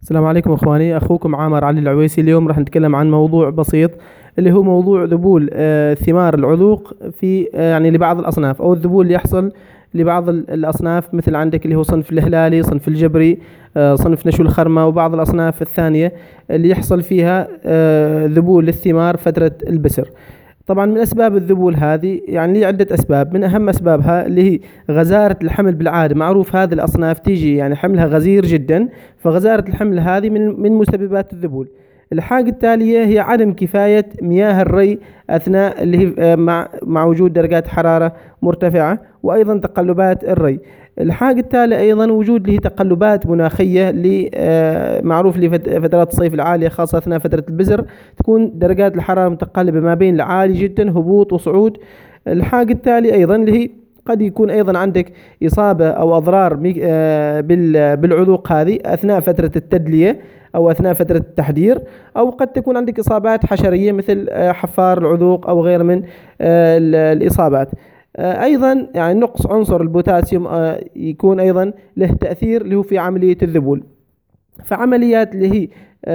السلام عليكم اخواني، اخوكم عامر علي العويسي. اليوم راح نتكلم عن موضوع بسيط اللي هو موضوع ذبول ثمار العذوق في يعني لبعض الاصناف، او الذبول اللي يحصل لبعض الاصناف، مثل عندك اللي هو صنف الهلالي، صنف الجبري، صنف نشو الخرمة، وبعض الاصناف الثانية اللي يحصل فيها ذبول للثمار فترة البسر. طبعا من اسباب الذبول هذه يعني لي عده اسباب. من اهم اسبابها اللي هي غزاره الحمل. بالعاده معروف هذه الاصناف تيجي يعني حملها غزير جدا، فغزاره الحمل هذه من مسببات الذبول. الحاجة التالية هي عدم كفاية مياه الري أثناء اللي هي مع وجود درجات حرارة مرتفعة، وأيضا تقلبات الري. الحاجة التالية أيضا وجود اللي هي تقلبات مناخية معروف لفترات الصيف العالية، خاصة أثناء فترة البزر تكون درجات الحرارة متقلبة ما بين العالي جدا، هبوط وصعود. الحاجة التالية أيضا اللي هي قد يكون أيضا عندك إصابة أو أضرار بالعذوق هذه أثناء فترة التدلية أو أثناء فترة التحذير، أو قد تكون عندك إصابات حشرية مثل حفار العذوق أو غير من الإصابات. أيضا يعني نقص عنصر البوتاسيوم يكون أيضا له تأثير اللي هو في عملية الذبول. فعمليات اللي هي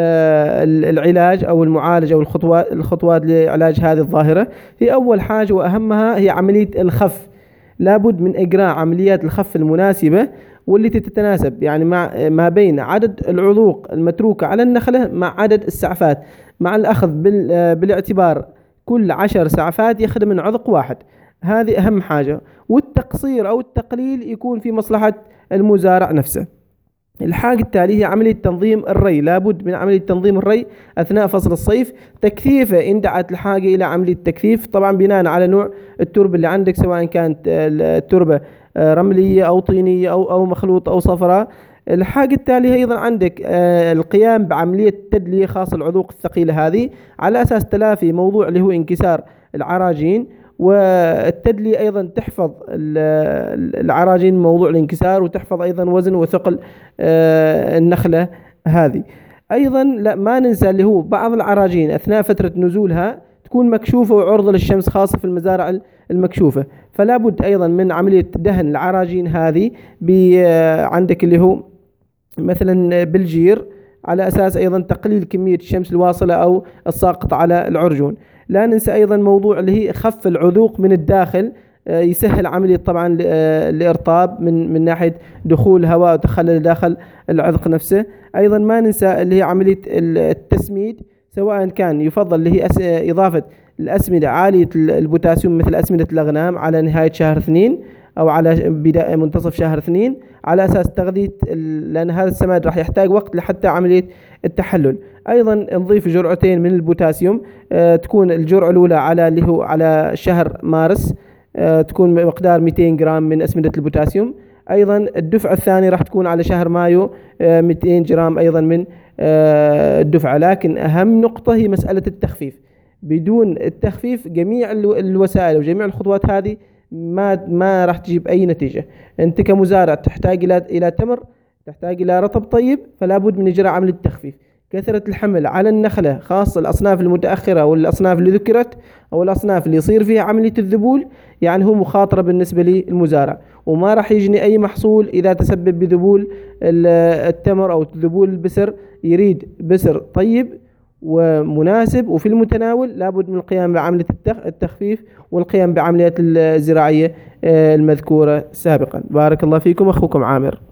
العلاج أو المعالجة أو الخطوات لعلاج هذه الظاهرة هي أول حاجة وأهمها هي عملية الخف. لابد من إجراء عمليات الخف المناسبة والتي تتناسب يعني مع ما بين عدد العذوق المتروكة على النخلة مع عدد السعفات، مع الأخذ بالاعتبار كل 10 سعفات يخدم من عذق واحد. هذه أهم حاجة. والتقصير أو التقليل يكون في مصلحة المزارع نفسه. الحاجة التالية هي عملية تنظيم الري. لابد من عملية تنظيم الري أثناء فصل الصيف، تكثيفه إن دعت الحاجة إلى عملية تكثيف، طبعا بناء على نوع التربة اللي عندك، سواء كانت التربة رملية أو طينية أو مخلوطة أو صفراء. الحاجة التالية أيضا عندك القيام بعملية تدلية خاصة العذوق الثقيلة هذه، على أساس تلافي موضوع اللي هو انكسار العراجين. والتدلية أيضا تحفظ العراجين من موضوع الانكسار، وتحفظ أيضا وزن وثقل النخلة هذه. أيضا لا ما ننسى اللي هو بعض العراجين أثناء فترة نزولها تكون مكشوفة وعرضة للشمس، خاصة في المزارع المكشوفة. فلا بد أيضا من عملية دهن العراجين هذه عندك اللي هو مثلا بالجير، على أساس أيضا تقليل كمية الشمس الواصلة أو الساقطة على العرجون. لا ننسى أيضا موضوع اللي هي خف العذوق من الداخل، يسهل عملية طبعا الإرطاب من ناحية دخول هواء وتخلل داخل العذق نفسه. أيضا ما ننسى اللي هي عملية التسميد، سواء كان يفضل اللي هي إضافة الأسمدة عالية البوتاسيوم مثل أسمدة الأغنام على نهاية شهر 2 أو على بداية منتصف شهر 2، على أساس تغذية، لأن هذا السماد راح يحتاج وقت لحتى عملية التحلل. أيضا نضيف جرعتين من البوتاسيوم، تكون الجرعة الأولى على اللي هو على شهر مارس، تكون مقدار 200 جرام من أسمدة البوتاسيوم. أيضا الدفعة الثانية راح تكون على شهر مايو 200 جرام أيضا من الدفعة. لكن أهم نقطة هي مسألة التخفيف. بدون التخفيف جميع الوسائل وجميع الخطوات هذه ما راح تجيب أي نتيجة. أنت كمزارع تحتاج إلى تمر، تحتاج إلى رطب طيب، فلا بد من إجراء عملية التخفيف. كثرة الحمل على النخلة، خاصة الأصناف المتأخرة والأصناف اللي ذكرت أو الأصناف اللي يصير فيها عملية الذبول، يعني هو مخاطرة بالنسبة للمزارع، وما راح يجني أي محصول إذا تسبب بذبول التمر أو ذبول البسر. يريد بسر طيب ومناسب وفي المتناول، لابد من القيام بعملية التخفيف والقيام بعمليات الزراعية المذكورة سابقا. بارك الله فيكم، أخوكم عامر.